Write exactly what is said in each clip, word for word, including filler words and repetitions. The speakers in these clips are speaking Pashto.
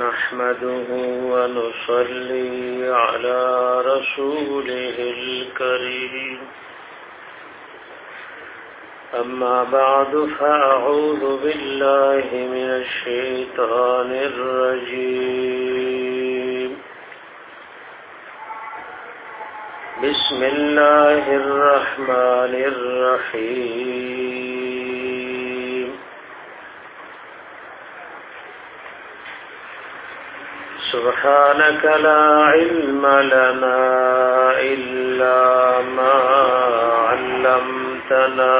نحمده ونصلي على رسوله الكريم أما بعد فأعوذ بالله من الشيطان الرجيم بسم الله الرحمن الرحيم سبحانك لا علم لنا إلا ما علمتنا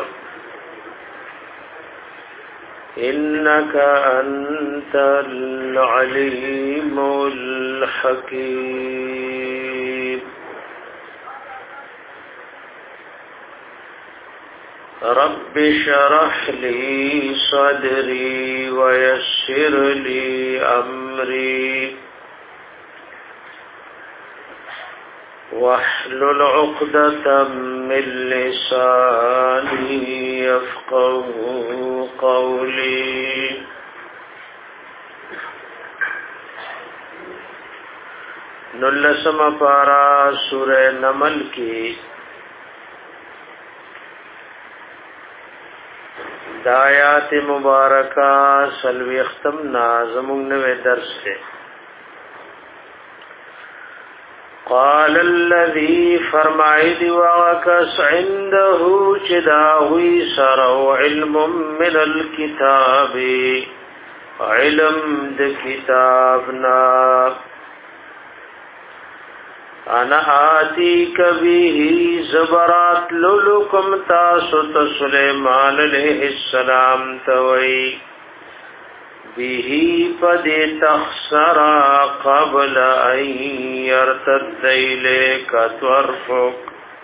إنك أنت العليم الحكيم رب اشرح لي صدري ويسر لي أمري واحلل عقدة من لساني يفقه قولي نلسم پارا سورہ نمل کی دایات مبارکہ سلوی اختم نازمون نوے درس سے قال الذي فرمائد وعكس عنده چداوی سرو علم من الكتاب علم د کتابنا انا آتی کبھی زبرات للکم تاسط سلیمان علیہ السلام توئی بیہی پد تخسرا قبل ان یرتد الیک تورفک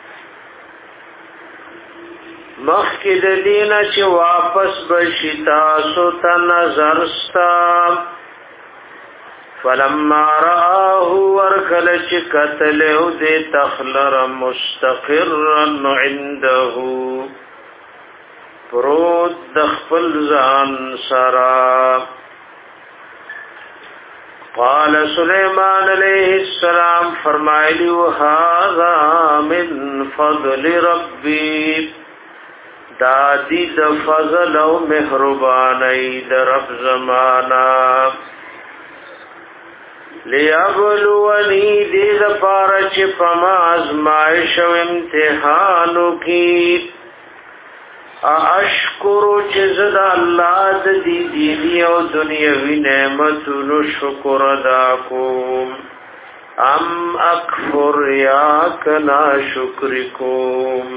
مخکد دینا چی واپس بشتا ستا نظرستا فلما رآه ورکل چی قتلو دے تخلر مستقرا عنده پروت دخفل زان سرا قال سلیمان علیہ السلام فرمائلی وهذا من فضل ربی دادی د فضل و مہربانی د رب زمانا لیابلونی دید پارچ پما ازمائش و امتحانو کی اشکرو چزد اللہ دی دینی و دنیاوی نعمتونو شکر ادا کوم ام اکفر یاک نا شکرکوم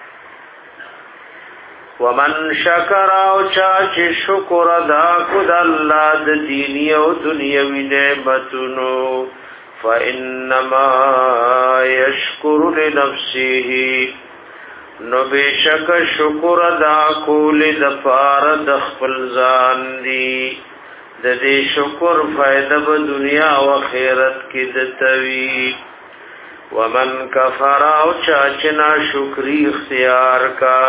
ومن شکر او چاچ شکر ادا کد اللہ د دینی او دنیاوی نعمتونو فانما یشکر لنفسه نو بیشک شکر ادا کول د پار د خپل ځان دی د دې شکر فائدہ په دنیا او آخرت کې د توی ومن کفر او چاچ نا شکری اختیار کا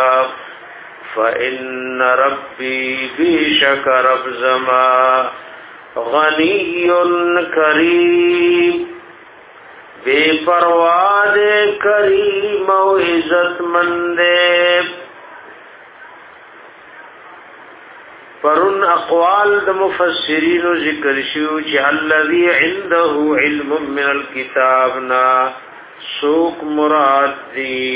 فإن ربي بشك رب زما غني كريم بے پرواز کریم و عزت مند پرن اقوال د مفسرین ذکر شو چې الذي عنده علم من الكتاب نا سوق مراد دی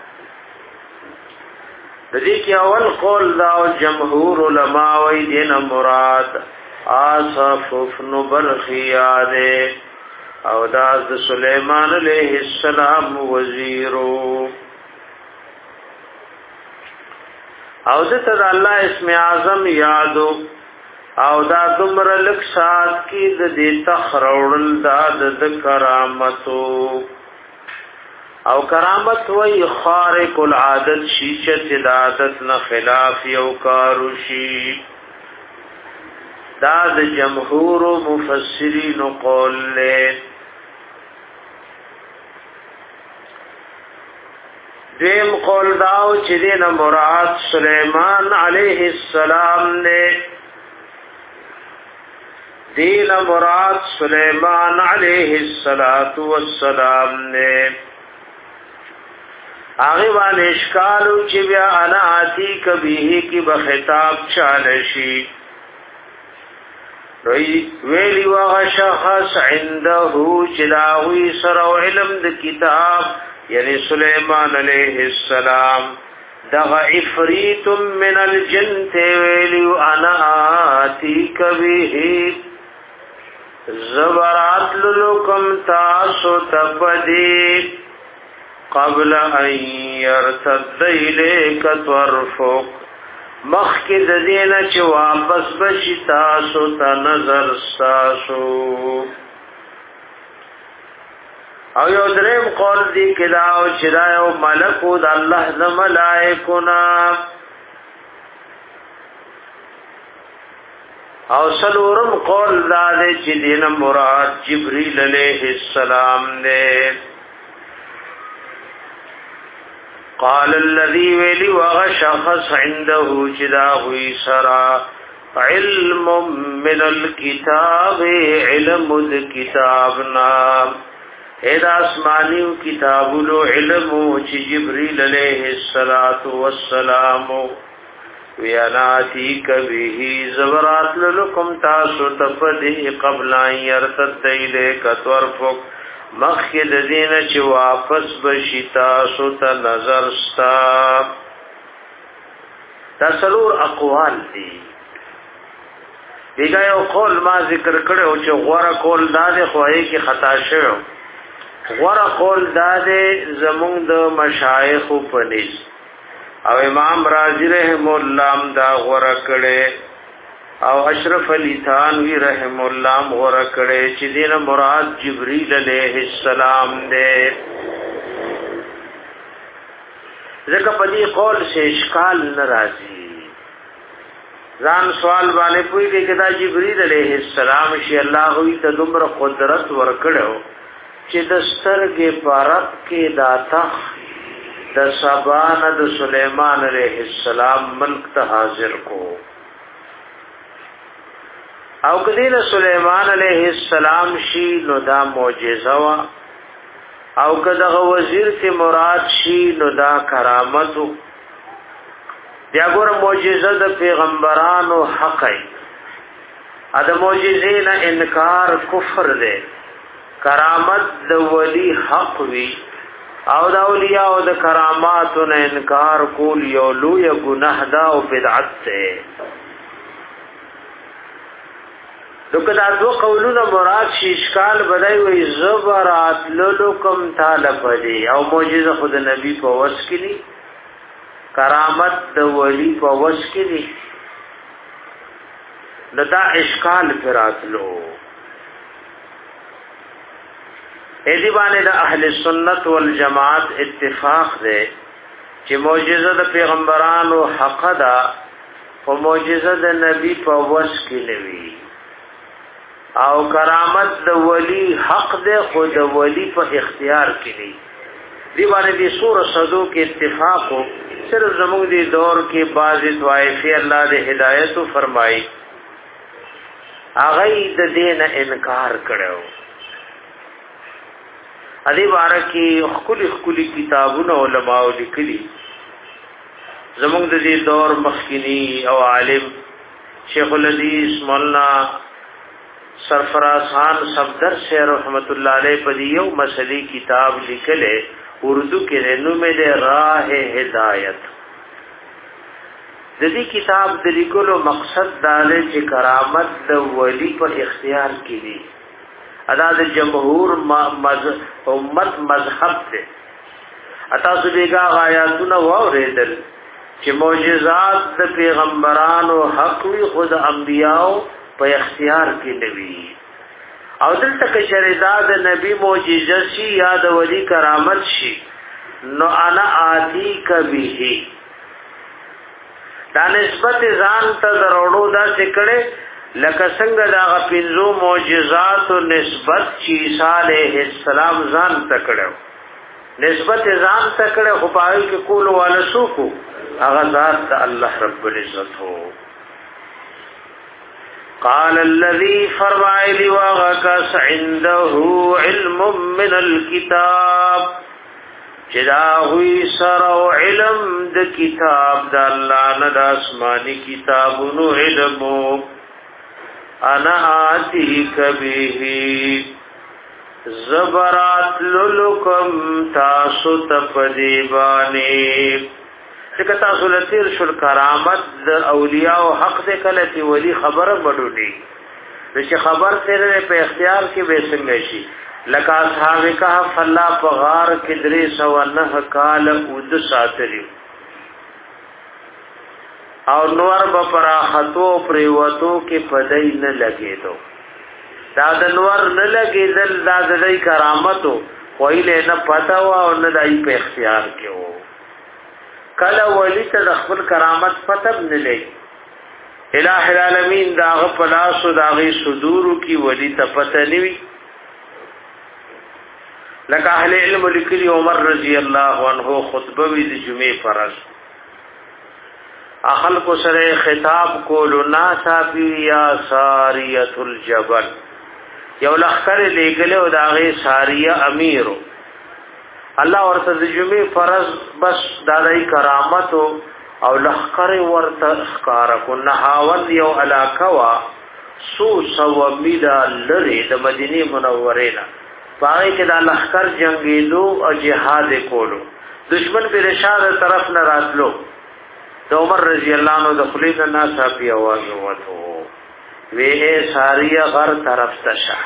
دې کې اول قول دا او جمهور علما وی دین مراد آصف بن برخیاد او دا د سلیمان علیہ السلام وزیرو او دته د الله اسم اعظم یادو او دا دمر لک سات کی د دې تخرول دا د کرامتو او کرامت وی خارق العادت شیشت عادت نه خلاف یو کاروشی دا د جمهور مفسرین قول له دیم قول داو چې دین مراد سلیمان علیہ السلام نے دین مراد سلیمان علیہ السلام نے آغی وان اشکالو چی بیا انا آتی کبیہی کی بخطاب چالشی ویلی وغا شخص عندہو چلاوی سرو علم د کتاب یعنی سلیمان علیہ السلام دغا افریت من الجن تے ویلی انا آتی کبیہی زبرات للکم تاسو تپدی قبل ان يرتد الیک طرفک مخکد دینا چه واپس بشی تاسو تا نظر ستاسو او یو درم قول دی کداو چدایو ملکو دا اللہ دا ملائکونا او سلورم قول دا دے چی دین مراد جبریل علیہ السلام دے قال الذي ولي وغشخص عنده جداه سرا علم من الكتاب علم الكتابنا اذا اسمانیو کتاب لو علم چ جبريل عليه الصلاه والسلام ويناتي كبه زبرات لكم تاسو تفدي قبل ان يرتد اليك طرفك مخید دین چی واپس بشیتا سوتا نظر ستا دا سلور اقوال دی دیگا یو قول ما ذکر کرو چی غور قول داده خواهی کی خطا شو غور قول داده زمون دا مشایخ و پنیز او امام رازی رحم اللہ دا غور کرے او اشرف علی تھانوی رحم اللہ غور کرے چی دین مراد جبریل علیہ السلام دے ذکر پدی قول سے اشکال نرازی زان سوال بانے پوئی کہ کدا جبریل علیہ السلام شی اللہ ہوئی تا دمر قدرت ورکڑو چی دسترگی پارب کے داتا دا سبان دا سلیمان علیہ السلام ملک تا حاضر کو او کدین سلیمان علیہ السلام شی نو دا معجزہ وا او کدغ وزیر تی مراد شی نو دا کرامتو دیا گور معجزہ دا پیغمبرانو حق ای اد معجزین انکار کفر دے کرامت دا ولی حق وی او دا اولیاء او دا کراماتو نا انکار کول یولو یا گناہ دا و بدعت تے لکه دا دو قولونه مراد شي اشکال بدای وي زبرات للکم طالب دی او معجزه خود نبی په وس کې دي کرامت د ولی په وس کې دي لدا اشکال فراتلو اې دی باندې د اهل سنت والجماعت اتفاق دی چې معجزه د پیغمبرانو حق ده او معجزه د نبی په وس کې نوي او کرامت د ولی حق ده خود د ولی په اختیار کې دی دی باندې د سور صدو کې اتفاق او صرف زموږ دی دور کې بعض طائفه الله دې هدایت فرمایي هغه د دین انکار کړو ادي بارکی خپل خپل کتابونه علماء لیکلي زموږ د دې دور مخکینی او عالم شیخ الحدیث مولانا سرفراز خان صفدر سے رحمت اللہ علیہ پدیو مسئلی کتاب لکھلے اردو کے رنو میں دے راہ ہدایت ددی کتاب دلیکلو مقصد دالے چی کرامت دا ولی پر اختیار کی دی ادا دا جمہور مذہب امت مذہب دے اتا سبیگا غایاتونا واوریدل چی معجزات دا پیغمبران و حقوی خود انبیاء په اختیار کې نوي او دلته کې شریداد نبی معجزه شي یا د ولی کرامت شي نو انا آتی کبه دا نسبت ځان ته ضرورو دا څکړه لکه څنګه دا غ پنځو معجزات او نسبت چې عیسی علیه السلام ځان تکړه نسبت ځان تکړه خو پای کې کول والا سوکو هغه ذات الله رب العزت هو قال الذي فرمایلی واغکس عنده علم من الكتاب چدا ہوئی سرو علم د کتاب د الله نه د آسمانی کتابونو علمو انا آتی کبیه زبرات للکم تاسو تپدیبانی چکه تاسو لتیر شل کرامت د اولیاء او حق دې کله چې ولی خبره بډوډي چې خبر تیرې په اختیار کې به څنګه شي لکه اصحاب کهف الله په غار کې درې سو نه کال اود ساتلی او نور به پراحتو پریوتو کې پدای نه لګېدو دا د نور نه لګېدل دا د دې کرامتو ویلې نه پتا و او نه دای په اختیار کې وو کله ولی ته د خپل کرامت پتب نه لګي الہ العالمین دا غپلاس او دا غي صدور کی ولی ته پته نیوي لکه اهل علم لیکلی عمر رضی الله عنه خطبه وی د جمعې فرض اخل کو سره خطاب کولو ناسا فی یا ساریه الجبل یو لخر لګله او دا غي ساریه امیرو الله ورته د جمعې فرض بس دادای کرامت او لخر ورته ښکار کو نهاون یو علاقه وا سو سو میدا لری د مدینه منوره نه پای کې د لخر جنگیدو او جهاد کولو دشمن په رشاد طرف نه راتلو د عمر رضی الله عنه د خلیفہ ناسا په आवाज وته وی ساریه غر طرف تشه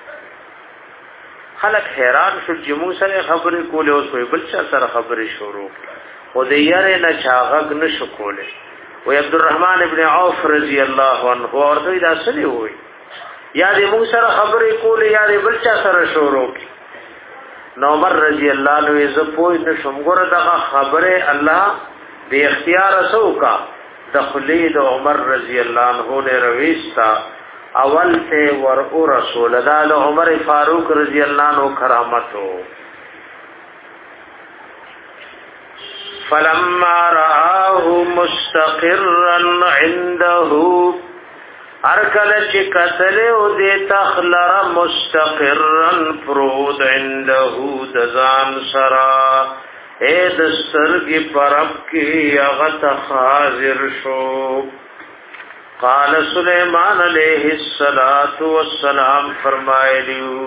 خلق حیران شو چې موږ سره خبرې کولې اوس په بل څه سره خبرې شروع خو دې یاره نه چاغک نشو کولې وی عبدالرحمن ابن عوف رضی الله عنه ورته دا سړي وای یا دې موږ سره خبرې کولې یا دې بل څه سره شروع نو عمر رضی الله عنه زه پوه نشم ګوره دغه خبره الله به اختیار اسوکا د خلید عمر رضی الله عنه له رويستا اول ته ور او رسول الله عمر فاروق رضی الله عنه کرامتو فلما رآه مستقرا عنده ارکل چې قتل او دې تخلر مستقرا فرود عنده دزان سرا اے دسترگی پرب کی اغت حاضر شو قال سلیمان علیہ الصلاة والسلام فرمائے لیو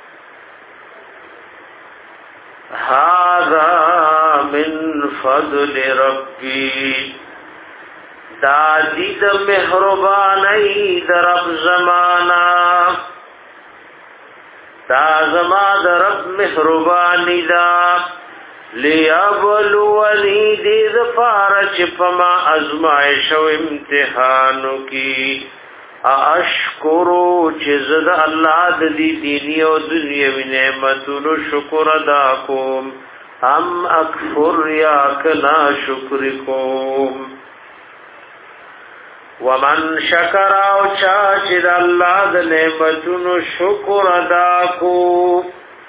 هذا من فضل ربی دا دید مہربانی در رب زمانا دا زمان در رب مہربانی دا لیابلونی دید فارچ پما ازمائش و امتحانو کی اشکرو چزد اللہ دی دینی و دنیاوی نعمتونو شکر ادا کوم ام اکفر یا کنا شکر کوم ومن شکر او چاچد اللہ دی نعمتونو شکر ادا کوم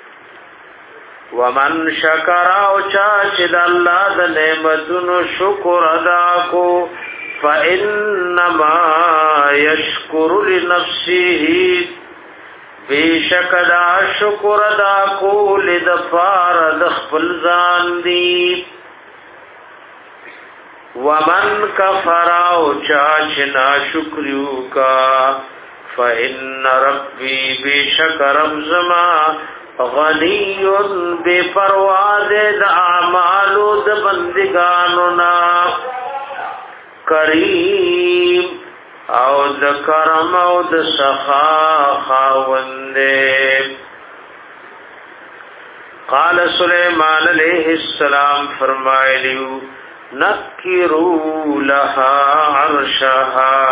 ومن شکر او چاچ د الله د نعمتونو شکر ادا کو فانما یشکر لنفسه بیشک دا شکر ادا کو لدفار د خپل ځان دی ومن کفر او چاچ نا شکریو کا فان ربی بیشک رب زما غنیون بے پرواز د اعمالو د بندگانو نا کریم او د کرم او د سخا خاونده قال سلیمان علیہ السلام فرمایلیو نکرو لها عرشها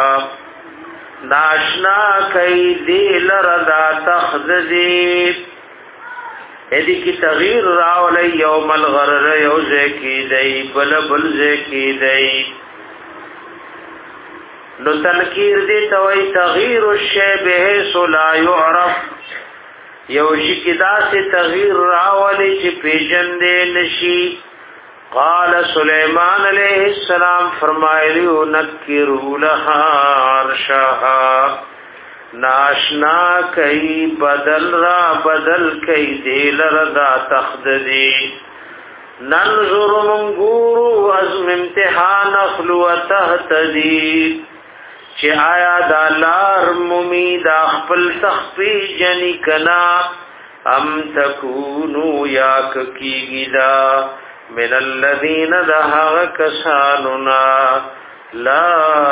ناشنا کئی دیل ردا تخذدیب ایدی کی تغییر راولی یوم الغرر یوزے کی دی بل بل زے کی دی نو تنکیر دی توی تغییر الشیع بحیث لا یعرف یوشی کی دا سے تغییر راولی چی پیجن دے نشی قال سلیمان علیہ السلام فرمائلیو نکرو لها عرشها ناشنا کئی بدل را بدل کئی دیل ردا تخددی ننظر منگورو ازم امتحان اخلو تهتدی چه آیا دا لار ممید اخپل تخفی جنی کنا ام تکونو یاک کی گدا من الذین دہاغ کساننا لا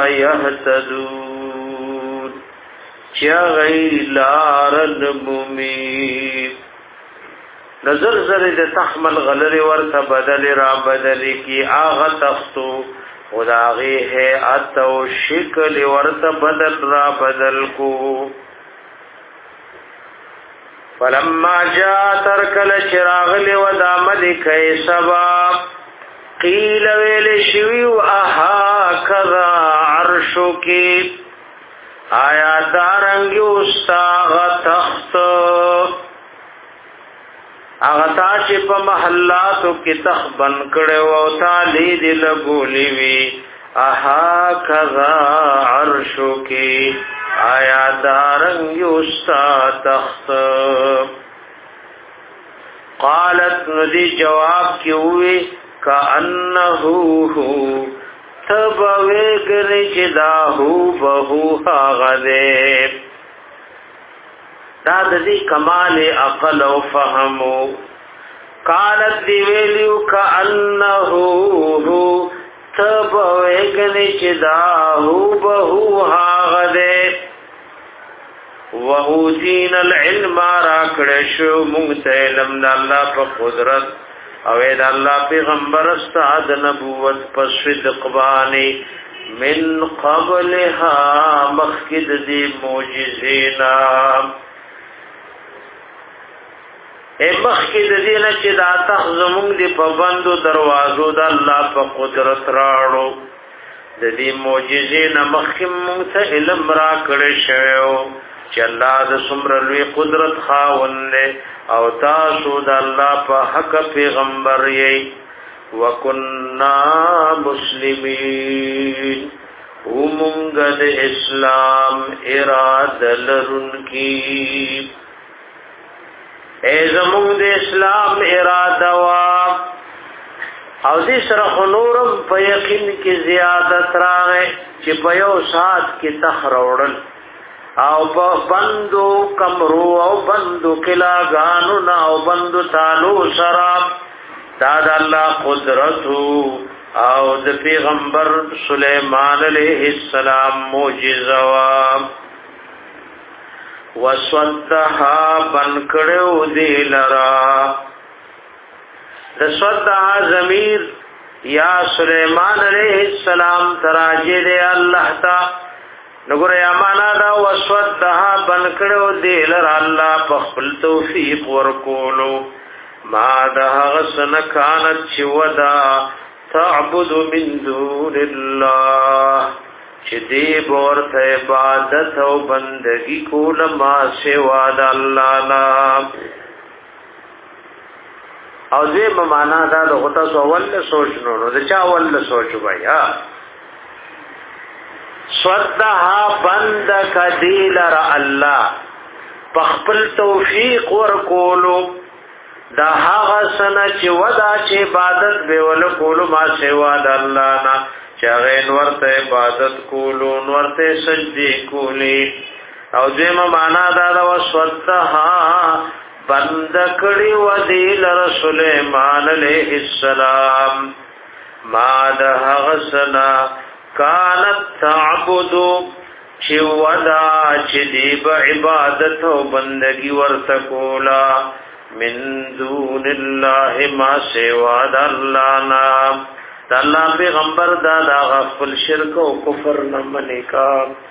یهتدون چه غی لارن ممید نظر زر د تحمل غلر ورته بدل را بدل کی آغا تختو خداغی ہے اتو شکل ورته بدل را بدل کو فلما جاء ترکل چراغ لی ودا ملک سبا قیل ویل شویو اها کذا عرشو کی آیا دارنگی استاغ تخت اغتا چې په محلاتو کې تخبن کړو او تعالی دې لګولې وی اها کذا عرشو کې آیا دارنګ یوستا تخت قالت ندی جواب کې وی کانه هو تبوي ګرې چې دا هو بهو هغه دا د دې کمال عقل او فهم قالت دی ویلو کانه هو تب وګنی چې دا هو بهو هغه دې وهودین العلم را کړه شو مونږ ته علم د الله په قدرت او د الله پیغمبر استاد نبوت په صدق باندې من قبلها مخکد دی معجزینا اے مخی د دې نه چې دا تخزمون دی په بندو دروازو د الله په قدرت راړو د دې معجزې نه مخکې مونږ ته علم را کړی شوی چې الله د څومره لوی قدرت خاوند دی او تاسو د الله په حق پیغمبر یې وکنا مسلمین ومونږ د اسلام اراده لرونکي اے زمون د اسلام اراده وا او دې سره نورم په یقین کې زیادت راغې چې په یو سات کې تخروړل او په بندو کمرو او بندو کلاګانو نا او بندو تالو شراب دا د الله قدرت او د پیغمبر سليمان عليه السلام معجزه وا وسودها بن کړو دی لرا د سودها ضمیر یا سليمان عليه السلام تراجه دی الله تا نګور یا معنا دا وسودها بن کړو دی لرا الله په خپل توفیق ورکولو ما ده غسن کانت چې ودا تعبد من دون الله چې دې ورته عبادت او بندگی کول ما سوا د الله نه او دې معنا دا د غوته اول سوچ نو د چا اول سوچ بیا صدها بند کدیل را الله بخپل توفیق ورکولو دا هغه سنه چې ودا چې عبادت به ول کولو ما سوا د الله نه چاغین ورته عبادت کولو ورته سجدي کولی او دیم معنا دا دا وسوتها بند کړي و دی لر سليمان عليه السلام ما ده غسنا كانت تعبد چې ودا چې دی عبادت او بندگی ورته کولا من دون الله ما سوا د الله نام د الله پیغمبر دا دا غفل شرک او کفر نه منی کا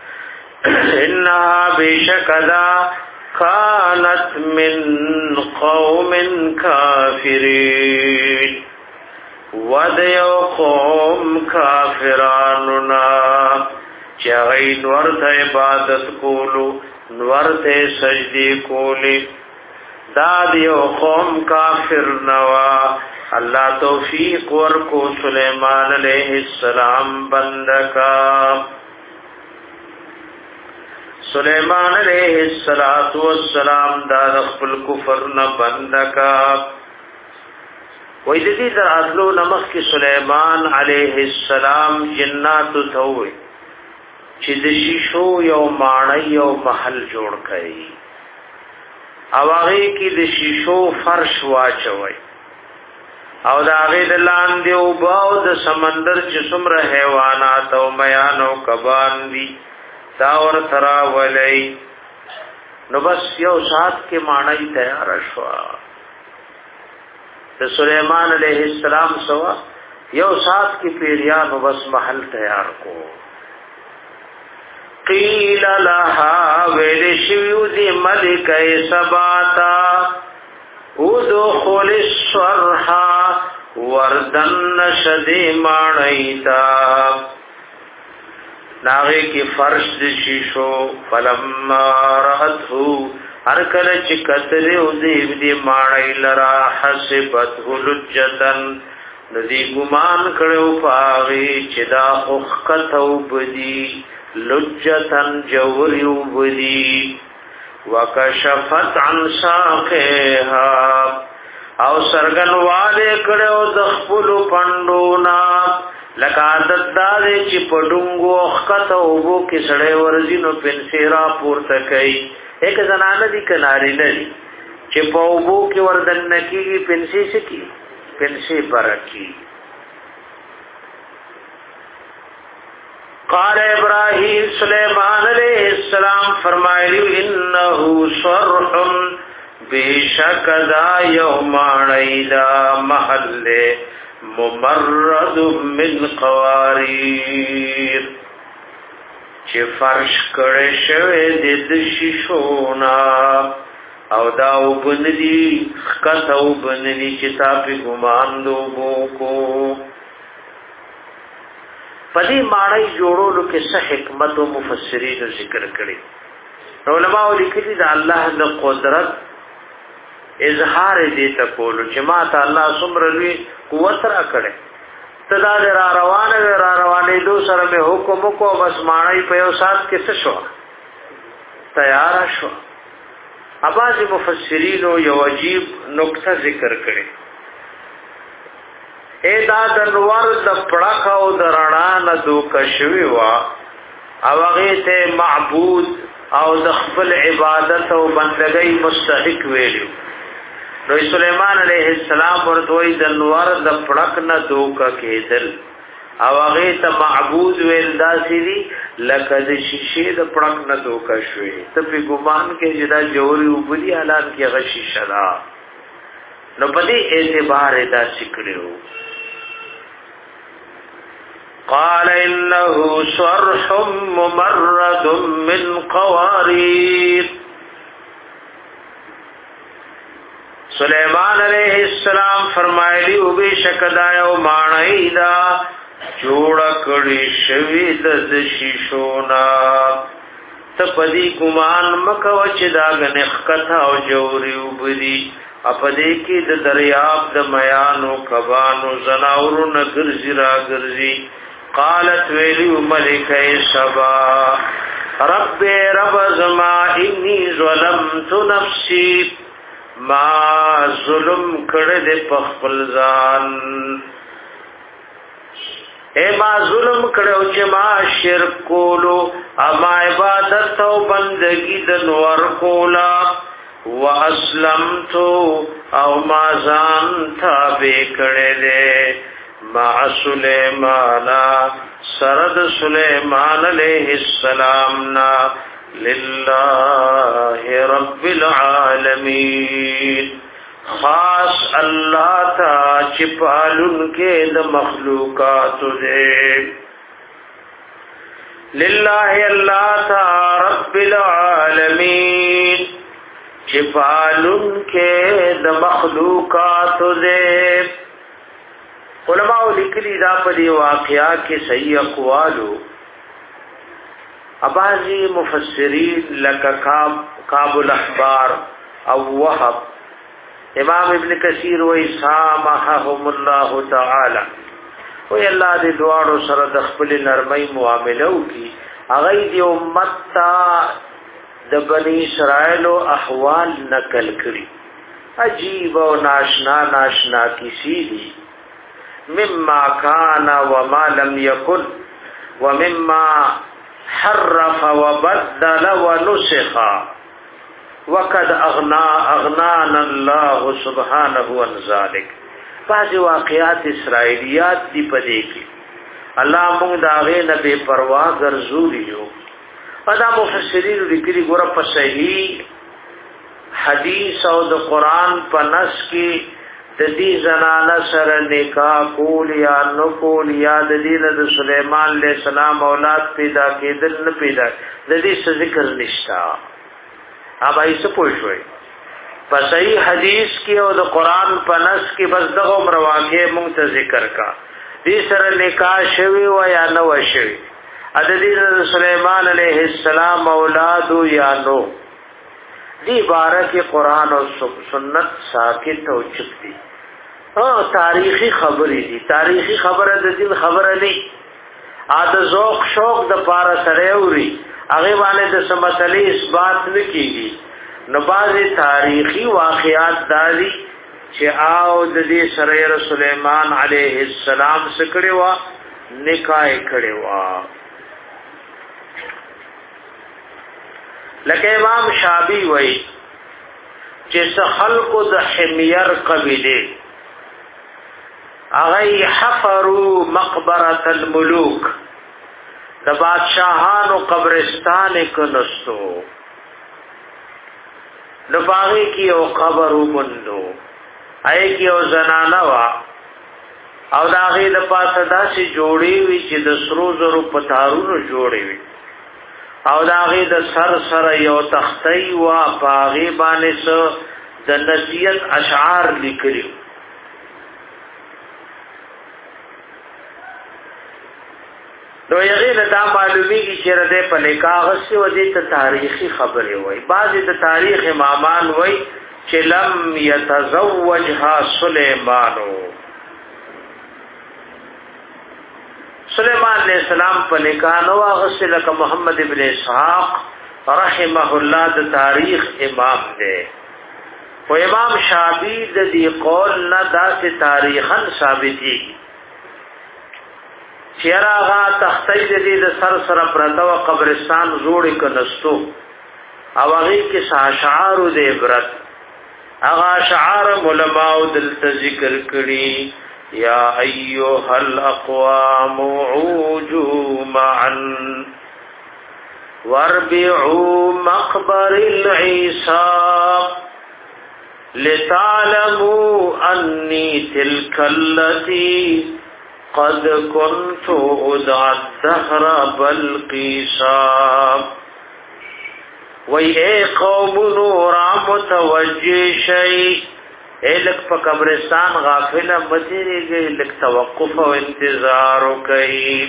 انها بشکدا كانت من قوم كافرين وديو قوم كافراننا چاہی نورت عبادت کولو نورت سجدی کولی دادیو قوم کافر نوا اللہ توفیق ورکو سلیمان علیہ السلام بندکا سلیمان علیہ السلام دا خپل کفر نه بندکا وې د دې دراتلو نمخ کې سلیمان علیہ السلام جنات ته چې د شیشو یو ماڼۍ یو محل جوړ کړي او هغه کې د شیشو فرش واچوي او دا هغه د لاندې او باو د سمندر چې څومره حیوانات او میان او کبان دي دا ور ترا ولای نو بس یو سات کې ماڼۍ تیار شو د سليمان عليه السلام سوا یو سات کې پیریانو بس محل تیار کو قیل لها ویل شیو دی ملک سباتا ادخل الصرحا وردن نشدی مانیتا ناغی کی فرش دی شیشو فلما رأتہو ارکل چکتریو دیو دی مانی لرا حسبتہو لجتن ندی گمان کڑیو پاغی چدا اخکتو بدی لجتن جوریو بدی وکشفت عن ساقها او سرگن والے کڑیو دخپلو پندونا لکه عادت داري چې پډونګو خطه وبو کې سړې ورزینو پنسیرا پورته کوي یک زنانه دي کناري نه چې په وبو کې وردن نکي پنسي سکی پنسي برکی قال ابراهيم سليمان عليه السلام فرمایلی انه صرح بشک دا یومان ایدا محل ممرد من قواریر چې فرش کړه شوی د شیشونا او دا وبندي کته وبندي چې تاسو ګمان دوبو کو پدې ماړی جوړولو کې څه حکمت او مفسرین ذکر کړي علماء لیکلي دا الله د قدرت اظهار دې ته کولو چې ما ته الله څومره لوی قوت را کړې تدا را روانه را روانه دو سره به حکم کو بس ماړی په یو سات کې څه شو تیار شو اباظ مفسرین یو عجیب نقطه ذکر کړي اے دا دنور د پړک او درنا نه دوک شوی وا او هغه ته معبود او د خپل عبادت او بندګۍ مستحق ویلو نو سليمان عليه السلام ورته د نور د پړک نه دوکا کېدل او هغه ته معبود ویل داسې دي لکه د شیشې د پړک نه دوکا شوی ته په ګمان کې جدا جوړي وبدي اعلان کې هغه شیشه دا نو په دې اعتبار دا سکړو قال انه صرح ممرد من قوارير سلیمان علیہ السلام فرمایلی او به شکدا یو مانای دا جوړ کړي شوی د شیشونا تپدی ګمان مکو چې دا غنخ کथा او جوړي وبدي اپدې کې د دریاب د میانو کبانو زناورو نه ګرځي را ګرځي قالت ویلی ملکه سبا رب رب زما انی ظلمت نفسی ما ظلم کړه دې په خپل ځان اے ما ظلم کړه چې ما شرک کولو اما عبادت او بندگی د نور کولا واسلمت او ما ځان تابع کړه دې مع سليمان سرد سليمان عليه السلام نا لله رب العالمین خاص الله تا چپالن کې د مخلوقات دې لله الله تا رب العالمین چپالن کې د مخلوقات دې علماء لیکلي دا په دی واقعیا کې صحیح اقوالو اباظی مفسرین لکه کعب کعب الاحبار او وهب امام ابن کثیر و سامحهم الله تعالی و الله دې دواړو سره د خپل نرمۍ معاملو کی هغه دې امت ته د بنی اسرائیل احوال نقل کړي عجیب او ناشنا ناشنا کیسی دي مما کان وما لم یکن ومما حرف وبدل ونسخ وقد اغنا اغنانا الله سبحانه عن ذلك. بعض واقعات اسرائیلیات دی پدې کې الله موږ دا غې نه بے پروا ګرځولیو. ادا مفسرین لیکلي ګوره په صحیح حدیث او د قران په نص کې د دې زنانه سره نکاح کول یا نو کول یا د دې د سليمان عليه السلام اولاد پیدا کېدل نه پیدا د دې څه ذکر نشتا. اب ایسه پوښوي په صحیح حدیث کې او د قران په نص کې بس دغه مرواقع مونږ ته ذکر کا دې سره نکاح شوی و یا نه و شوی د دې سليمان عليه السلام اولاد یا نو دی بارک قرآن او سنت ساکت او چپ دی. ها تاریخی خبرې دي تاریخی خبره د دین خبره نه ا د ذوق شوق د پاره سره اوري هغه باندې د سمتلې اثبات نکېږي. نو بعضی تاریخی واقعات دالي چې او د دې سره رسول سليمان عليه السلام سکړي وا نکاح کړي وا. لکه امام شابی وای چې خلق د حمیر قبیله اغه حفروا مقبره الملوک د بادشاہانو قبرستان کنستو نو باغی کی او قبر ومندو آئی کی او زنانا وا او داغی د پاسه داسې جوړی وی چې د سرو زرو پتارونو جوړی وی او داغی د سر سر یو تختی وا پاغی باندې سو د نصیحت اشعار لیکلی. نو یغه دا معلومیږي چې رده په نکاح سره ودی ته تاریخي خبره وای. بعضی د تاریخ امامان وای چې لم يتزوجها سليمان. سليمان علیہ السلام په نکاح نو غسل ک محمد ابن اسحاق رحمه الله د تاریخ امام دی. او امام شافعی د دې قول نه داسې تاریخا ثابتي چیراغا تختی دې د سر سره پرتو قبرستان جوړ کنستو او هغه کې اشعار د عبرت هغه اشعار علماء دل ذکر کړي یا ایها الاقوام عوجوا معا واربعوا مقبر العیسا لتعلموا انی تلك التي قد كنت ادعى الدهر بلقيسا. وی اے قوم نورا متوجه شئی اے لک پا قبرستان غافل بتیری گئی لک توقف و انتظارو کئی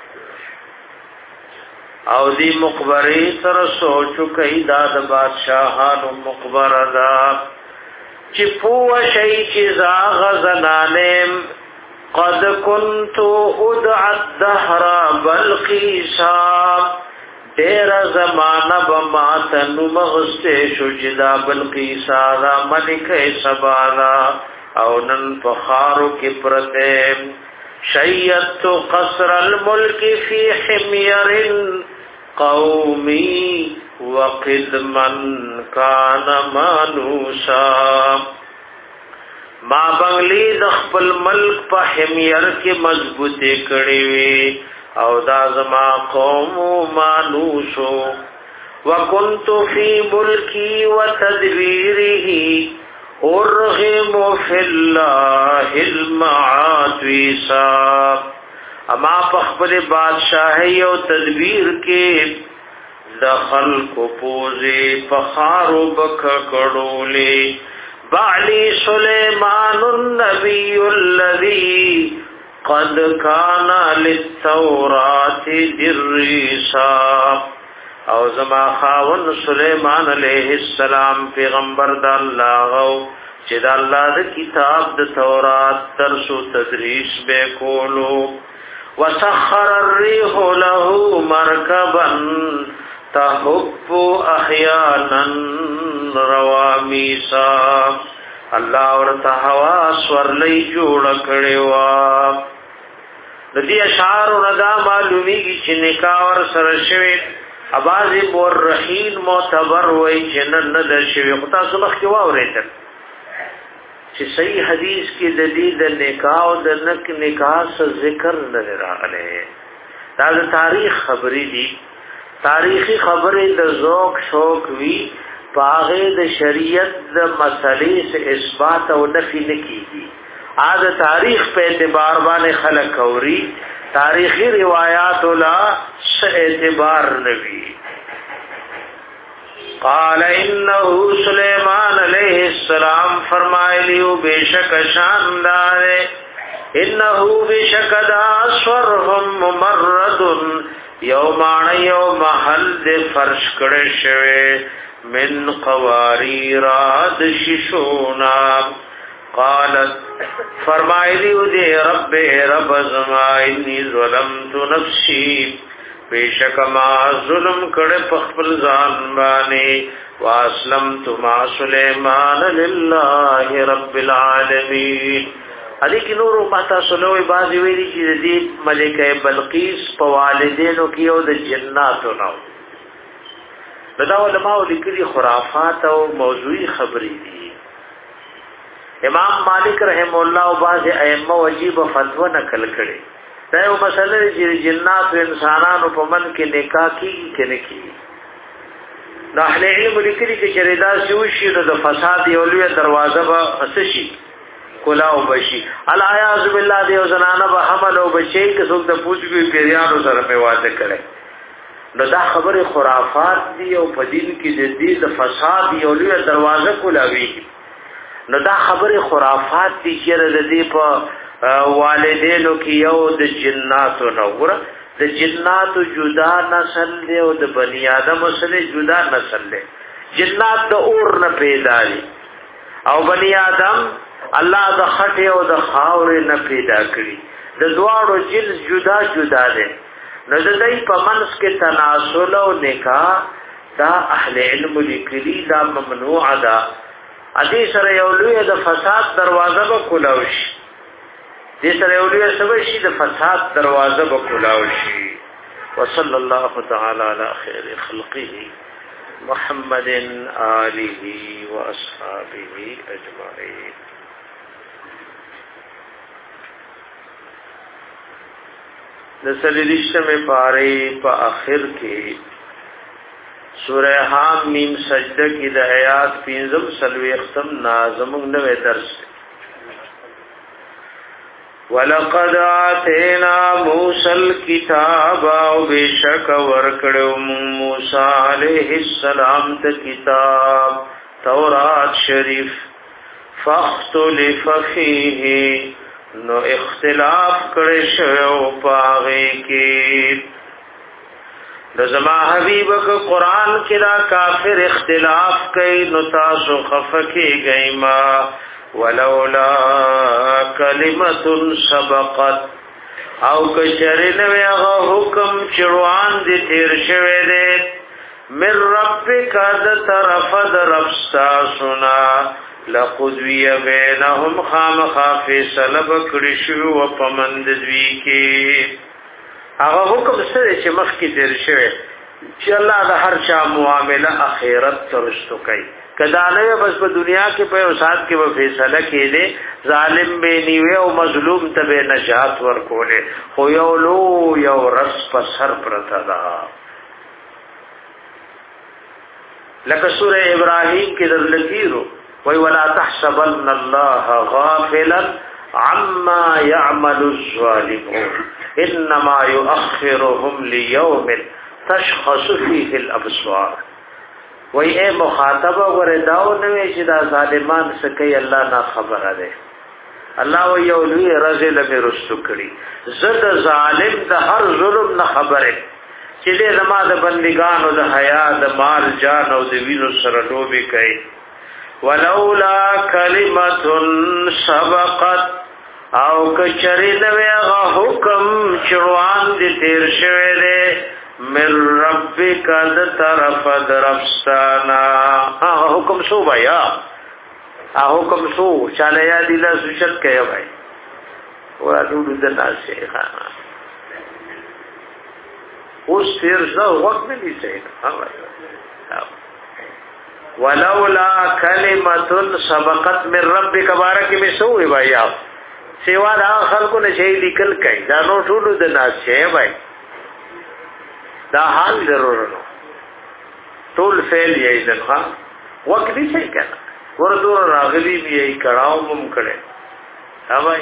او دی مقبری سر سوچو کئی داد بادشاہانو مقبر دا چی پو شئی چی زاغ زنانیم قد كنت ادعى الدهر بلقيسا دیر زمانہ بماتن مغستے شجدا بلقیسا دا ملک سبانا او نن فخارو کی پرتیم شیدت قصر الملک فی حمیر قومی وقدمن کان مانوسا. ما بنگلی د خپل ملک په حمیر کې مضبوطی کړی وی او دا زما قوم مانوسو وکنت فی ملکی وتدبیره ارغم فی اللہ المعاتویسا. اما په خپل بادشاہی او تدبیر کې د خلق پوزه فخارو بک کړولې بعلی سلیمان النبی الذی قد کان للتورات درسا. او زما خاون سلیمان علیہ السلام پیغمبر د الله او چې د الله د کتاب د تورات درس او تدریس به کولو. وسخر الريح له مركبا تحب احیانا روامیسا الله ورته حواس ورلې جوړ کړي وا د دې اشعار رضا معلومیږي چې نکاح ور سره شوی اباظ مورحین معتبر وای چې نن د شوی خطا صبح کې واورېدل چې صحیح حدیث کې د دې د نکاح او د نک نکاح څخه ذکر نه راغلی دا د تاریخ خبرې دي تاریخی خبرې د ذوق شوق وی باغه د شریعت د مسلې سے اثبات او نفي نکېږي ا د تاریخ په اعتبار باندې خلق اوري تاریخی روایات لا څه اعتبار نوي قال انه سليمان عليه السلام فرمایلیو بیشک شاندار انه بشکد اسورهم ممرد یومان یوم حل د فرش کړه شوه من قواريراد ششونا قالت فرمایلی دے رب رب زما انی ظلمت نفسی بیشک ما ظلم کړه په خپل ځان باندې واسلمت مع سليمان لله رب العالمین ادي کې نور ماته سلوې بازي ویلي چې دې ملکه بلقیس په والدینو کې او د جناتو نو دا علماء لیکلي خرافات او موضوعي خبرې دي امام مالک رحم الله او بعض ائمه وجيبه فتوا نقل کړي دا یو مسله چې جنات او انسانانو په من کې نکاح کیږي کې نه کیږي دا اهل علم لیکلي چې شریدا شوشي د فساد یو لوی دروازه به اسشي کلا او بشي الیاذ بالله دی او زنانه به حمل او بچي کې څوک د پوجګي پیریانو سره په واده کړي نو دا خبره خرافات دي او په دین کې د دې د فساد یو لوی دروازه کولاوي نو دا خبره خرافات دي چې د دې په والدینو کې یو د جناتو نور د جناتو جدا نسل دی او د بنی آدم سره جدا نسل دی جنات د اور نه پیدا دي او بنی آدم الله د خټه او د خاورې نه پیدا کړی د دواړو جنس جدا جدا دي نو د دې په منځ کې تناسل او نکاح دا اهل علم لیکلي دا ممنوع ده ادي سره یو لوی د فساد دروازه به کولاوشي دې سره یو لوی سبب شي د فساد دروازه به کولاوشي وصلی الله تعالی علی خیر خلقه محمد آله واصحابه اجمعین د سلیریشتمه پاره په اخر کې سورہ حم میم سجده کې د آیات پنځم سلوي ختم نازم نوې درس ولقد آتینا موسی الكتاب او بشک ورکړو موسی علیہ السلام ته کتاب تورات شریف فاختلف فیه نو اختلاف کړي شو پاغه کې د زما حبیب کو قران کې دا کافر اختلاف کوي نو تاسو خفکه گئما ولولا کلمه سبقت او کچرن هغه حکم چروان دي تیر شوه دې من ربک د طرف درفستا سنا لقضوی بینهم خام خافی سلب کرشو و پمند دوی کی هغه حکم سره چې مخکې تیر شوی چې الله د هر چا معامله اخرت ترشتو کوي کدا نه بس په دنیا کې په اوسات کې و فیصله کړي ظالم به نیوي او مظلوم ته به نجات ورکوله خو یو لو یو رس په سر پرتا ده لکه سوره ابراهيم کې دلتیرو وی ولا تحسبن الله غافلا عما يعمل الظالمون انما يؤخرهم ليوم تشخص فيه الابصار وی اے مخاطب ورداو نوې چې دا ظالمان سکه الله نه خبره ده الله و یو لوی رزل به رستو کړی زد ظالم د هر ظلم نه خبره چې دې زما د بندګانو د حیا د مال جان او د وینو سره ډوبې کوي ولولا کلمه سبقت او کچری نوې غ حکم چروان دي تیر شوه دې من ربک د طرف درفستانا. ها حکم شو بیا حکم شو چاله یاد له سوشت کوي بھائی ورا ډوډو د ناشه خانه اوس تیر ځو وخت نه دی ها ولولا کلمۃ سبقت من ربک بارک می سو وی بھائی سیوا دا خلکو نه شي لیکل کوي دا نو ټولو د ناشه بھائی دا حال ضرور نو ټول فعل یې ځکه وخت دې شي کنه ورته راغلی دی کړهو مم کړي ها بھائی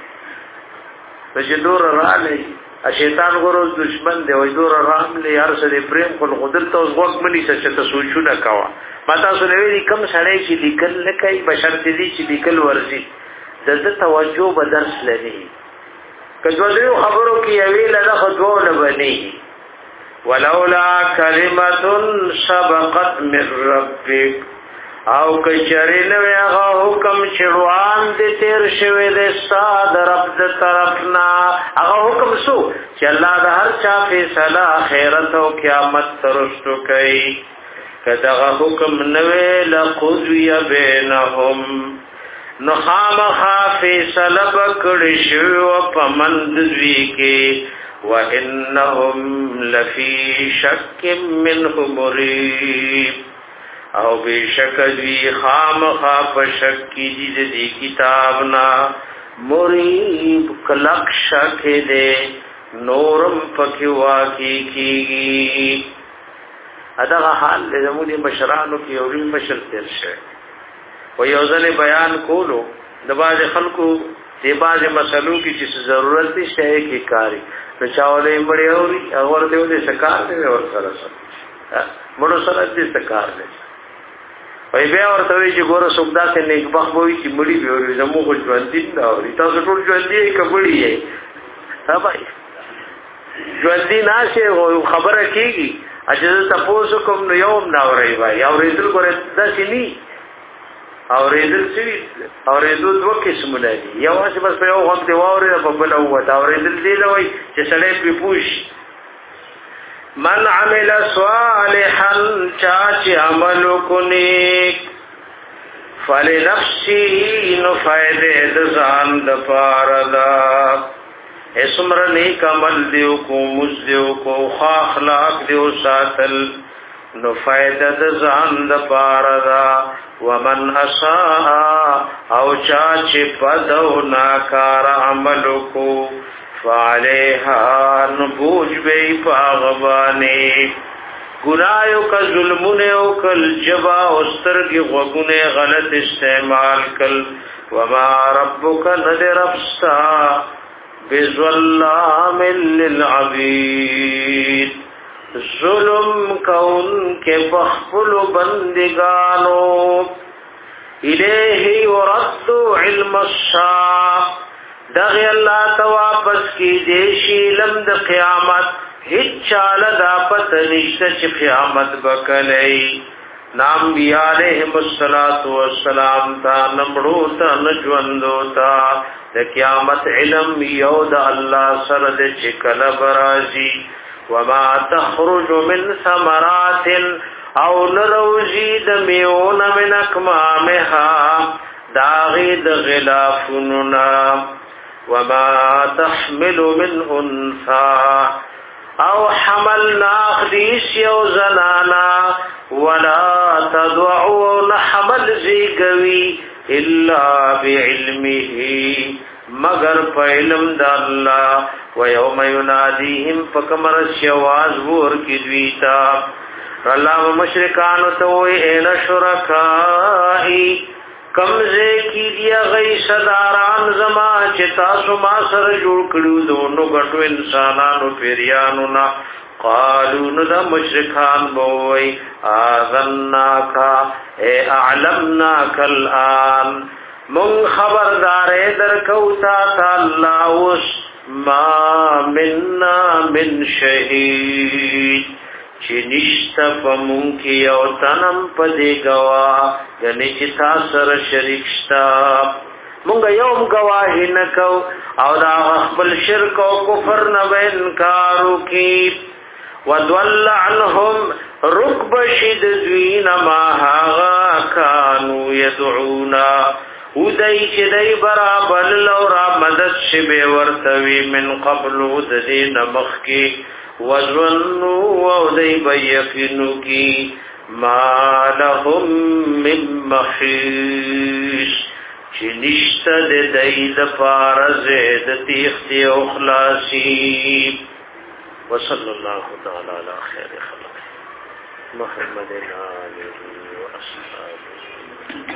چې دور رااله شیطان ګورو دشمن دی وای دور رحم له هر څه دی پریم کول قدرت او وخت منی څه ته سوچونه کاوه ماته سره وی کم سړی چې لیکل نه کوي بشر دې چې لیکل ورزي د توجه به درس لري کله خبرو کې وی له خطو نه بني ولولا کلمۃ سبقت من ربک او کچری نو هغه حکم چروان دې تیر شوی دې ستاد رب دې طرفنا هغه حکم سو چې الله د هر چا فیصله خیرت او قیامت ترشتو کوي کدا حکم نو لقضی بینهم نو خامخا فیصله بکړی شو په مند دوی کې وانهم لفی شک منه مریب او بیشک دوی خام خواب شک کی جید دی کتابنا مریب کلک شک دے نورم پکیوا کی کی گی ادغا حال دے زمونی مشرانو کی اوری مشر تیر شے و یوزن بیان کولو دباز خلقو دی باز مسئلو کی جس ضرورت دی شے کی کاری نچاولے بڑی اوری اغور دیو دے سکار دے اور سرسل مڑو سرس دی سکار دے وای بیا ورته وی چې ګوره سوګدا ته نیک بخ وای چې مړی به ورې زمو خو ژوند دي دا ورې تاسو ټول ژوند دي کبړی یې ها بھائی ژوند دي ناشه خبره کیږي اجازه تاسو کوم نو یوم دا ورې وای او ریدل ګوره داسې ني او ریدل سي او ریدل دوه قسمونه دي یو چې بس په یو وخت دی واره په بل او دا ریدل دی لوي چې سړی په پوش من عمل صالحا چاچ عمل کنیک فلنفسی نفائده دزان دپاردا اسمر نیک عمل دیو کو مزدیو کو خاخلاق دیو ساتل نفائده دزان دپاردا ومن اساء او چاچ پدو ناکار عمل کو فعلیہا نبوج بی پاغبانی گناہیو کا ظلمونیو کل جبا استرگی غگونے غلط استعمال کل وما ربک ندر افستا بظلام للعبید ظلم کون کے بخفل بندگانو الیہی ورد علم الشاہ دغی اللہ تا واپس کی دیشی لمد قیامت ہچ چال دا پت نشتا چی قیامت بکلی نام بیا علیہم السلام تا نمڑو تا نجوندو تا دا قیامت علم یو دا اللہ سرد چکل برازی وما تخرج من ثمرات او نروزی دمیون من اکمامها داغی دا غلافننا وما تحمل من انثى او حملنا خدیس یو زنانا ولا تدعو نحمل زیگوی الا بعلمه مگر پا علم دا اللہ ویوم ینادیهم فکمر شواز بور کی دویتا اللہ مشرکانو توئی این شرکائی کمزے کی دیا غی صداران زمان چه تاسو ما سر جوڑ کڑیو دونو گٹو انسانانو پیریانو نا قالون دا مشرکان بوئی آذنناکا اے اعلمناکا الان من خبردار در کوتا تا اللہ وس ما مننا من شہید چی نشتا پا مونکی یو تنم پا دی گوا یعنی چی تا سر شرکشتا مونگا یوم گواہی نکو او دا اخبل شرک و کفر نو انکارو کی وضل عنهم ركب شد دوین ما هاغا کانو یدعونا ودای چې دای برابر لو را مدد شبه ورتوی من قبل ودین مخکی وظنوا ودای بیقینو کی ما لهم من محیش چې نشته د دای د فارزه د تیختی او خلاصی. وصلی الله تعالی علی خیر خلق محمد آله و اصحابه.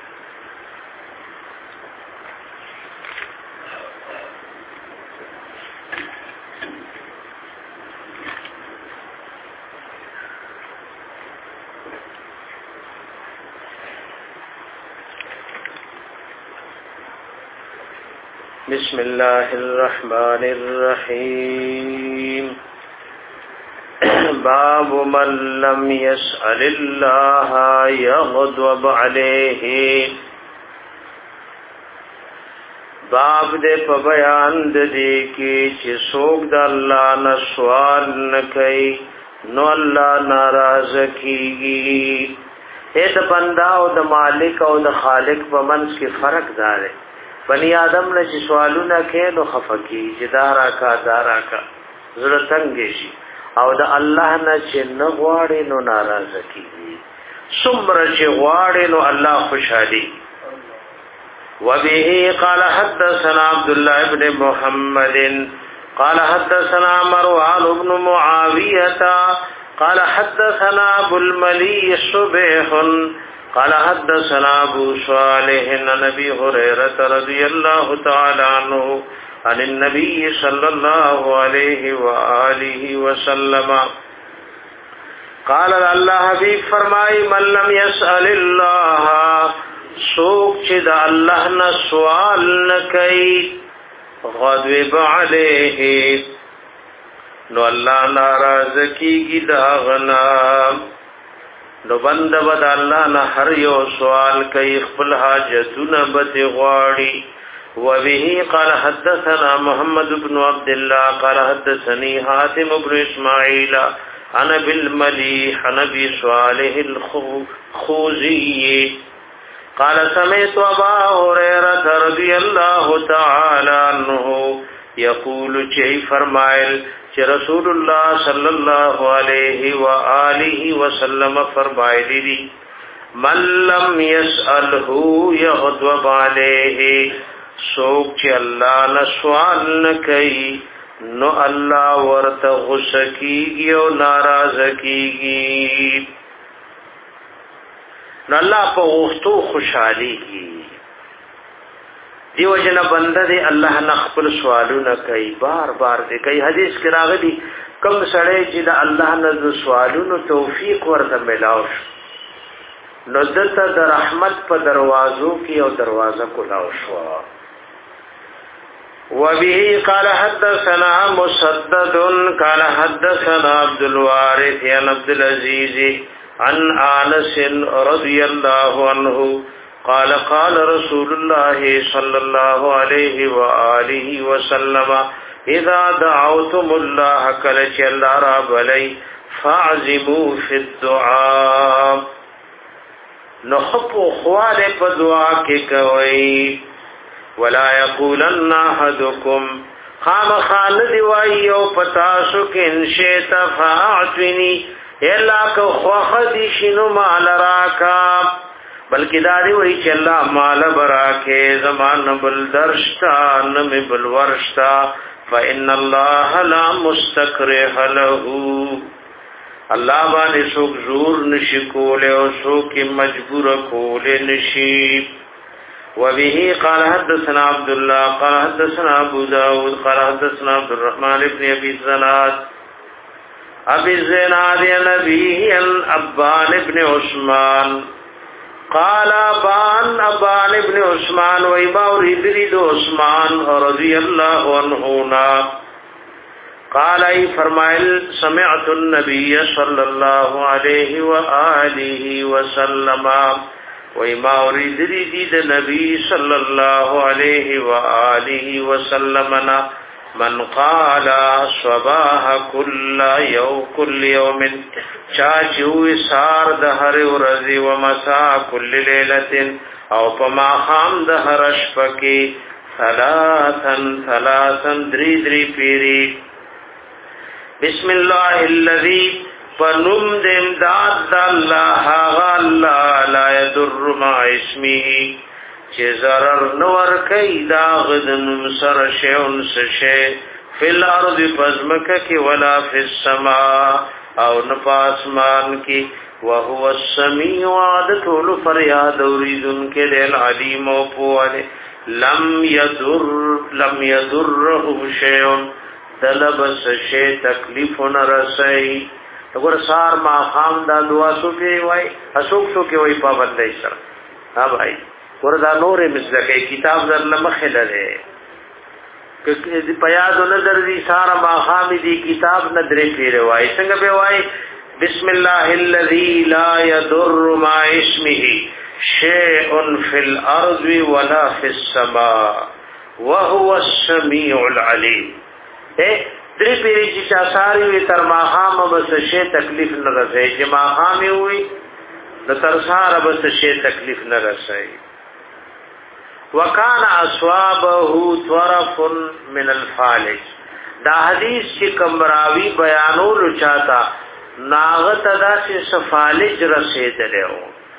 بسم الله الرحمن الرحيم. باب من لم يسأل الله يغضب عليه. باب دې په بیان دې کې چې څوک د الله نه سوال نه کوي نو الله ناراض کیږي. اې د بندا او د مالک او د خالق په منځ کې فرق دی. بنی آدم نه چې سوالونه کوي نو خفقي جدارا کا دارا کا زړه څنګه شي او د الله نه چې نه غواړي نو ناراض کیږي. څومره چې غواړي نو الله خوشالي. وبه قال حدثنا عبد الله بن محمد قال حدثنا مروان بن معاوية قال حدثنا ابو الملي صبيح قال حدثنا ابو صالح عن ابي هريره رضي الله تعالى عنه عن النبي صلى الله عليه واله وسلم قال الله حبيب فرمای من لم يسأل الله سوک چې د الله نه سوال نه کوي غضب عليه نو الله ناراض کیږي دا غنا. نو بنده بد الله نه هر یو سوال کوي خپل حاجتونه بد غواړي. وبه قال حدثنا محمد بن عبد الله قال حدثني حاتم بن اسماعيل عن ابي المليح عن ابي صالح الخوزي قال سمعت ابا هريره رضي الله تعالى عنه يقول شيء فرمایل چې رسول الله صلی الله علیه و آله وسلم فرمایلی دي من لم يسأله يغضب عليه سوک چې الله نه سوال نه کوي نو الله ورته غصه کیږي او ناراض کیږي. نو الله په وختو خوشحالي کی دیو جن بنده دی الله نه خپل سوالونه کوي بار بار دی کوي. حدیث کې راغلی کوم سړی چې د الله نه د سوالونو توفیق ورته ملاو شو نو دته د رحمت په دروازو کې او دروازه کولاو شو. وبه قال حدثنا مسدد قال حدثنا عبد الوارث عن عبد العزيز عن انس رضي الله عنه قال قال رسول الله صلى الله عليه وآله وسلم اذا دعوتم الله كلچ الله رب علي فاعزموا في الدعاء نحب خواله په دعا کې کوي. ولا يقولن احدكم خام خالد وای او پتاسو کې ان شئت فاعتني الا کو خدي شنو مال راکا بلکې دا دی وای چې الله مال براکه زمان بل درشتا نم بل ورشتا فإن الله لا مستكره له الله باندې څوک زور نشي کوله او څوک مجبور کوله نشي. وبه قال حدثنا عبد الله قال حدثنا ابو داود قال حدثنا عبد الرحمن بن ابي الزناد ابي الزناد نبي ابان ابن عثمان قال ابان ابان ابن عثمان وما اريد عثمان رضي الله عنه قال اي فرمائل سمعت النبي صلى الله عليه واله وسلم وما اريد دي د نبی صلی الله علیه و آله وسلم نا من قال صباح كل يوم كل يوم چاچوي سار د هر ورځي و مساء كل ليله او پما خام د هر شپه ثلاثن ثلاثن دري دري پیری بسم الله الذي فنم د امداد د الله الله لا يضر مع اسمه چې zarar نور کوي دا غدن سر شيون سشه فل ارض پزمکه کې ولا فی السماء او نپاسمان کې وهو السميع عادت فریاد اوریدن کې دل علیم او پوهه لم يضر لم يضره شيء دلبس شی تکلیف نرسي وګور سار ما خام دا دعا سو کې وای اسوک سو کې وای پابندای سره ها بھائی وردا نور مزکه کتاب در لمخله ده که پیاز نظر دي سارا ما خام دي کتاب ندرې پیره وای څنګه به وای بسم الله الذي لا يضر مع اسمه شيء في الارض ولا في السماء وهو السميع العليم اے درې پیری چې ساری وي تر ما خام بس شي تکلیف نه رسي چې ما خام وي د تر ساره بس شي تکلیف نه رسي وکان اصوابه طرف من الفالج دا حدیث چې کمراوی بیانولو چاہتا ناغت ادا سے سفالج رسیدلو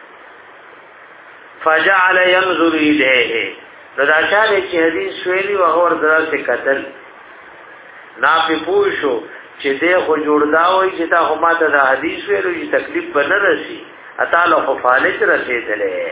فجعل ينظر الیه دا چاله چې حدیث ویلی و اور درا سے قتل نا په پوښو چې دې خو جوړدا وای چې تا هم ته دا حدیث ویلو چې تکلیف بنه رسی اتاله خفالج رسیدله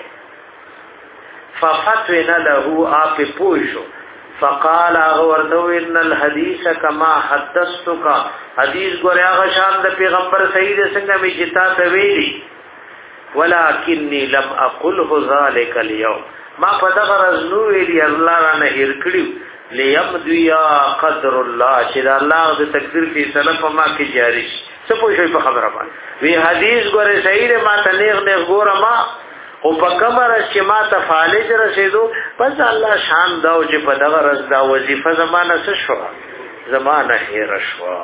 ففتونا له آپ پوشو فقال ورتو ان الحديث كما حدثتك حدیث ګوریا غشان د پیغمبر صحیح څنګه می جتا ته ویلی ولکنی لم اقله ذلك اليوم ما پدغه رزنو ویلی الله را نه هیر کړیو لیمدیا قدر الله چې الله د تقدیر فیصله په ما کې جاری څه پوښي په خبره باندې وی حدیث ګوره صحیح ما ته نیغ نیغ ګوره ما او په کمر چې ما ته فالج رسیدو پس الله شان دا او چې په دغه رز دا وظیفه زمانہ څه شو زمانہ هیر شو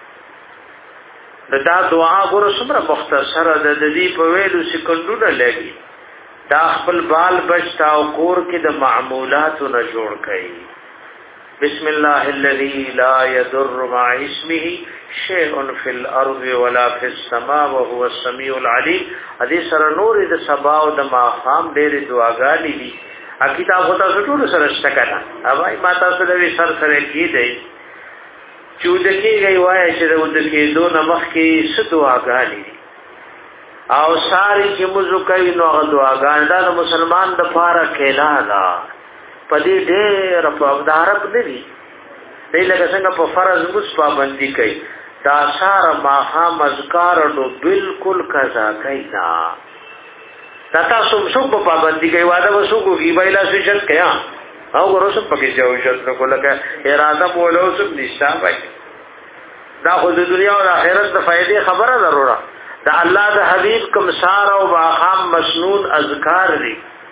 دا دعا ګور څومره مختصره ده د دې په ویلو سکندونه لګي دا خپل بال بچتا او کور کې د معمولات نه جوړ کړي بسم الله الذي لا يضر مع اسمه شيء في الارض ولا في السماء وهو السميع العليم حدیث سره نور د سبا او د ماقام ډېر دعاګانې دي ا کتاب هوتا ټول سره شتکنا اوای ما تاسو د وی سر سره کې دی چودکی گئی وای چې د ودکی دو نمخ کې ست دعاګانې دي او ساری چې موږ کوي نو هغه دعاګان دا مسلمان د پاره کېلا دا پدې ډېر په دارب دی دی لکه څنګه په فرض مس پابندي کوي دا سار ماها مذکار نو بالکل قضا کوي دا دا تاسو څوک په پابندي کوي واده وسو کوي بایلا سوشل کیا او ورسره پکې ځو چې نو لکه اراده بولو سب نشتا وای دا خو د دنیا او آخرت د فائدې خبره ضروره دا الله د حبيب کوم سار او ماخام مسنون اذکار دي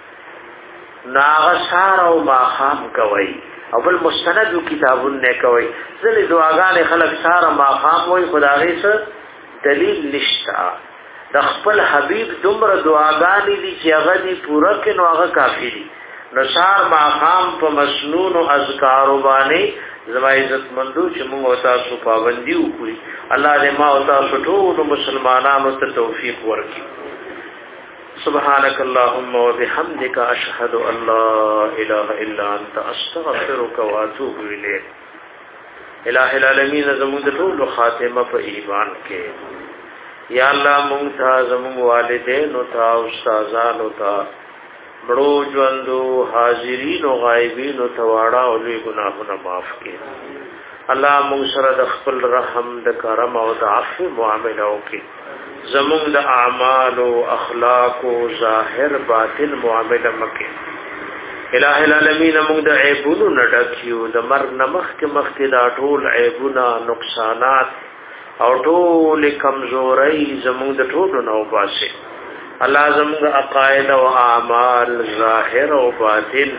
ناغسار او ماخام کوي او بل مستند کتابونه نه کوي ځلې دعاګانې خلک سار ماخام وای خدای سره دلیل نشتا د خپل حبيب دومره دعاګانې دي چې هغه دي پوره کې نو هغه کافی دي نو سار ماخام په مسنون او اذکار باندې زما عزت مندو چې موږ تاسو پابندي وکړي الله دې ما او تاسو ټول مسلمانانو ته توفیق ورکړي سبحانك اللهم وبحمدك اشهد ان لا اله الا انت استغفرك واتوب اليك الہ العالمین زموږ ټول خاتمه په ایمان کې یا الله مونږ ته زموږ والدین او تا استادان او تا بڑو ژوندو حاضرین او غایبین او تواړه او لوی ګناهونه معاف کړي الله مونږ سره د خپل رحم د کرم او د عفو معاملې وکړي زموږ د اعمال او اخلاق او ظاهر باطن معاملې مکه الہ العالمین موږ د عیبونو نډکیو د مرګ نمخ کې مخ کې دا ټول عیبونه نقصانات او ټول کمزوري زموږ د ټولو نو باسي الله زموږ عقاید او اعمال ظاهر او باطن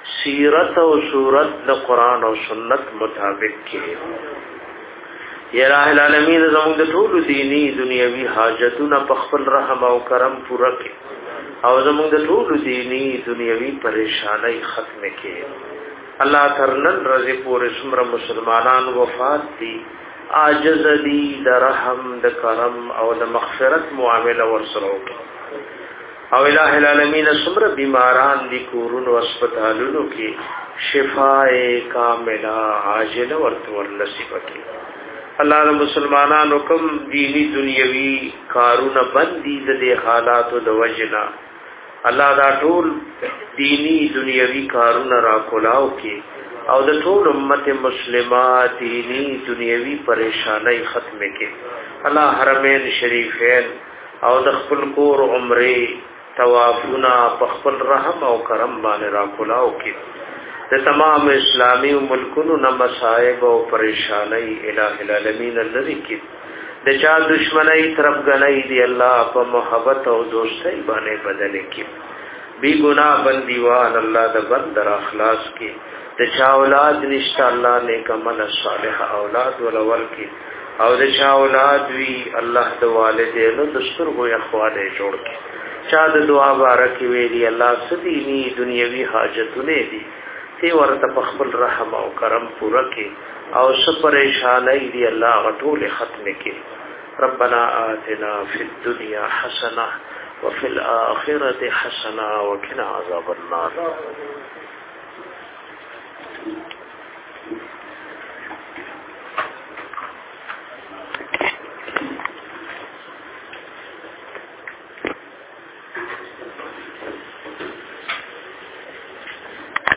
سیرت او صورت د قران او سنت مطابق کې یا الہ العالمین زموږ د ټول دینی دنیوي حاجتونه په خپل رحم او کرم پوره کړي او زموږ د ټول دینی دنیوي پریشانای ختم کړي الله ترنن رضی پورې څومره مسلمانان وفات دي عاجز دي د رحم د کرم او د مغفرت معامله ورسره وکړي او الہ العالمین څومره بیماران دي کورونو هسپتالونو کې شفاء کامله عاجله ورته ورنصیب کړي الله د مسلمانانو کوم دینی دنیوي کارونه بندي د حالاتو د وجنا الله دا ټول دینی دنیوي کارونه را کولاو کې او د ټول امت مسلمه دینی دنیوي پریشانای ختم کې الله حرمین شریفین او د خپل کور عمره توافنا په خپل رحم او کرم باندې را کولاو کې د تمام اسلامی ملکونو نه مصائب او پریشانای الہ العالمین الذی کې د چا دشمنی طرف غنۍ دی الله په محبت او دوستۍ باندې بدل کې بی گناہ بندیوان الله د بندر اخلاص کې د چا اولاد نشته الله نیک عمل صالح اولاد ولول کې او د چا اولاد وی الله د والدینو د سترګو اخواله جوړ کې چا د دعا بارک ویلی الله سدینی دنیوي حاجتونه دي تی ورته په خپل رحم او کرم پوره کې او څه پریشانای دی الله غټول ختم کې ربنا آتنا فی الدنيا حسنه وفي الاخره حسنه وقنا عذاب النار